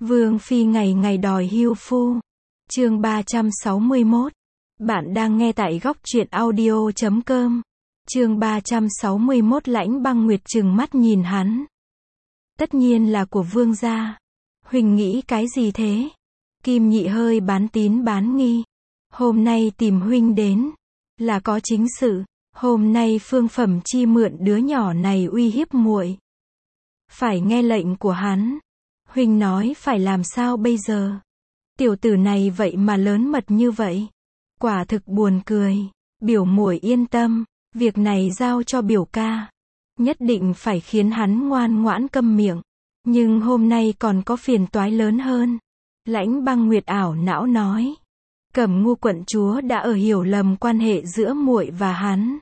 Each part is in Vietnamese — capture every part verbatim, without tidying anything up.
Vương phi ngày ngày đòi hưu phu. Chương ba trăm sáu mươi mốt. Bạn đang nghe tại góc truyện audio chấm com. Chương ba trăm sáu mươi mốt. Lãnh Băng Nguyệt trừng mắt nhìn hắn. Tất nhiên là của vương gia. Huỳnh nghĩ cái gì thế? Kim Nhị hơi bán tín bán nghi. Hôm nay tìm huynh đến là có chính sự. Hôm nay Phương Phẩm Chi mượn đứa nhỏ này uy hiếp muội. Phải nghe lệnh của hắn. Huỳnh nói phải làm sao bây giờ? Tiểu tử này vậy mà lớn mật như vậy. Quả thực buồn cười. Biểu muội yên tâm, việc này giao cho biểu ca. Nhất định phải khiến hắn ngoan ngoãn câm miệng. Nhưng hôm nay còn có phiền toái lớn hơn. Lãnh Băng Nguyệt ảo não nói. Cẩm Ngu quận chúa đã ở hiểu lầm quan hệ giữa muội và hắn.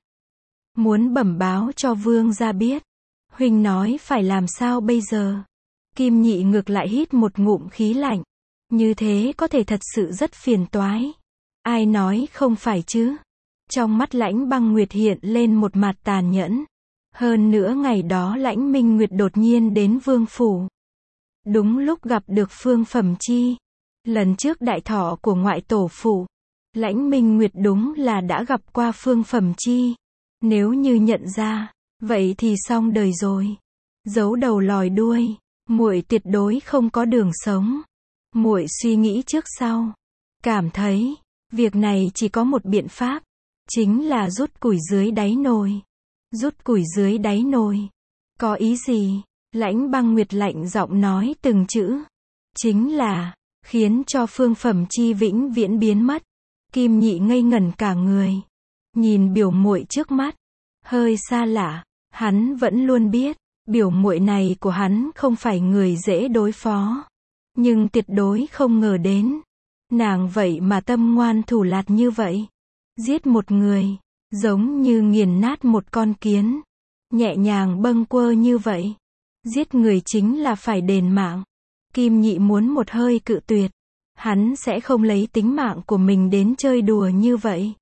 Muốn bẩm báo cho vương gia biết. Huỳnh nói phải làm sao bây giờ? Kim Nhị ngược lại hít một ngụm khí lạnh. Như thế có thể thật sự rất phiền toái. Ai nói không phải chứ? Trong mắt Lãnh Băng Nguyệt hiện lên một mặt tàn nhẫn. Hơn nữa ngày đó Lãnh Minh Nguyệt đột nhiên đến vương phủ. Đúng lúc gặp được Phương Phẩm Chi. Lần trước đại thọ của ngoại tổ phủ. Lãnh Minh Nguyệt đúng là đã gặp qua Phương Phẩm Chi. Nếu như nhận ra, vậy thì xong đời rồi. Giấu đầu lòi đuôi, muội tuyệt đối không có đường sống. Muội suy nghĩ trước sau, cảm thấy việc này chỉ có một biện pháp, chính là rút củi dưới đáy nồi. Rút củi dưới đáy nồi? Có ý gì? Lãnh Băng Nguyệt lạnh giọng nói từng chữ. Chính là khiến cho Phương Phẩm Chi vĩnh viễn biến mất. Kim Nhị ngây ngẩn cả người. Nhìn biểu muội trước mắt, hơi xa lạ, hắn vẫn luôn biết, biểu muội này của hắn không phải người dễ đối phó. Nhưng tuyệt đối không ngờ đến, nàng vậy mà tâm ngoan thủ lạt như vậy. Giết một người, giống như nghiền nát một con kiến. Nhẹ nhàng bâng quơ như vậy. Giết người chính là phải đền mạng. Kim Nhị muốn một hơi cự tuyệt. Hắn sẽ không lấy tính mạng của mình đến chơi đùa như vậy.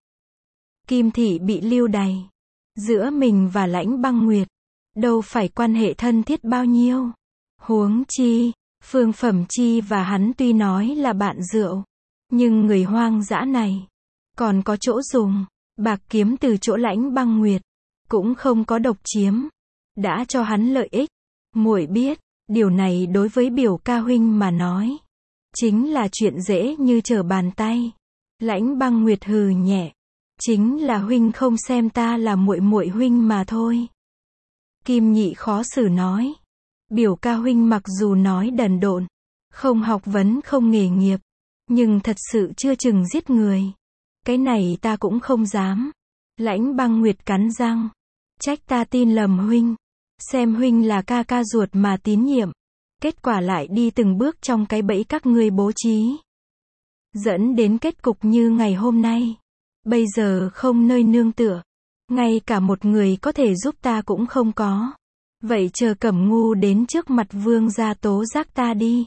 Kim thị bị lưu đày. Giữa mình và Lãnh Băng Nguyệt, đâu phải quan hệ thân thiết bao nhiêu. Huống chi, Phương Phẩm Chi và hắn tuy nói là bạn rượu, nhưng người hoang dã này, còn có chỗ dùng, bạc kiếm từ chỗ Lãnh Băng Nguyệt, cũng không có độc chiếm, đã cho hắn lợi ích. Muội biết, điều này đối với biểu ca huynh mà nói, chính là chuyện dễ như trở bàn tay. Lãnh Băng Nguyệt hừ nhẹ. Chính là huynh không xem ta là muội muội huynh mà thôi. Kim Nhị khó xử nói. Biểu ca huynh mặc dù nói đần độn, không học vấn không nghề nghiệp, nhưng thật sự chưa chừng giết người. Cái này ta cũng không dám. Lãnh Băng Nguyệt cắn răng. Trách ta tin lầm huynh. Xem huynh là ca ca ruột mà tín nhiệm. Kết quả lại đi từng bước trong cái bẫy các ngươi bố trí. Dẫn đến kết cục như ngày hôm nay. Bây giờ không nơi nương tựa. Ngay cả một người có thể giúp ta cũng không có. Vậy chờ Cẩm Ngu đến trước mặt vương gia tố giác ta đi.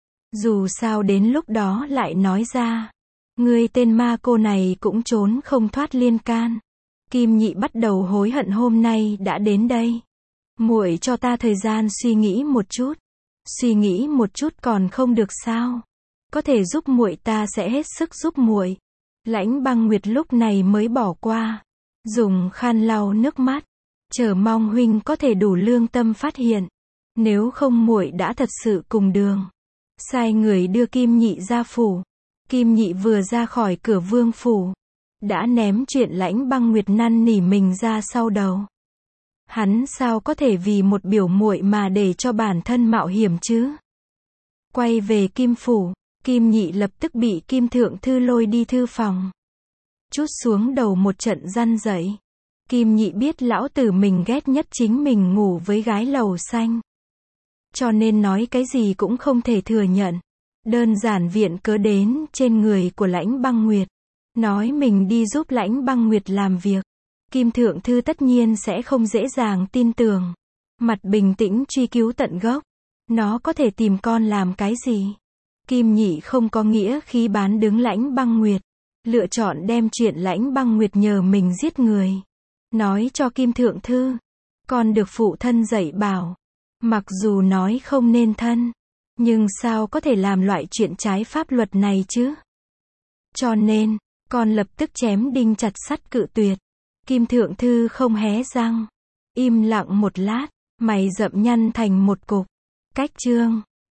Dù sao đến lúc đó lại nói ra. Ngươi tên ma cô này cũng trốn không thoát liên can. Kim Nhị bắt đầu hối hận hôm nay đã đến đây. Muội cho ta thời gian suy nghĩ một chút. Suy nghĩ một chút còn không được sao? Có thể giúp muội ta sẽ hết sức giúp muội. Lãnh Băng Nguyệt lúc này mới bỏ qua, dùng khăn lau nước mắt, chờ mong huynh có thể đủ lương tâm phát hiện, nếu không muội đã thật sự cùng đường. Sai người đưa Kim Nhị ra phủ. Kim Nhị vừa ra khỏi cửa vương phủ, đã ném chuyện Lãnh Băng Nguyệt năn nỉ mình ra sau đầu. Hắn sao có thể vì một biểu muội mà để cho bản thân mạo hiểm chứ? Quay về Kim phủ, Kim Nhị lập tức bị Kim Thượng Thư lôi đi thư phòng. Trút xuống đầu một trận răn dậy. Kim Nhị biết lão tử mình ghét nhất chính mình ngủ với gái lầu xanh. Cho nên nói cái gì cũng không thể thừa nhận. Đơn giản viện cớ đến trên người của Lãnh Băng Nguyệt. Nói mình đi giúp Lãnh Băng Nguyệt làm việc. Kim Thượng Thư tất nhiên sẽ không dễ dàng tin tưởng. Mặt bình tĩnh truy cứu tận gốc. Nó có thể tìm con làm cái gì? Kim Nhị không có nghĩa khí bán đứng Lãnh Băng Nguyệt. Lựa chọn đem chuyện Lãnh Băng Nguyệt nhờ mình giết người. Nói cho Kim Thượng Thư. Con được phụ thân dạy bảo. Mặc dù nói không nên thân. Nhưng sao có thể làm loại chuyện trái pháp luật này chứ? Cho nên, con lập tức chém đinh chặt sắt cự tuyệt. Kim Thượng Thư không hé răng. Im lặng một lát, mày rậm nhăn thành một cục. Cách chương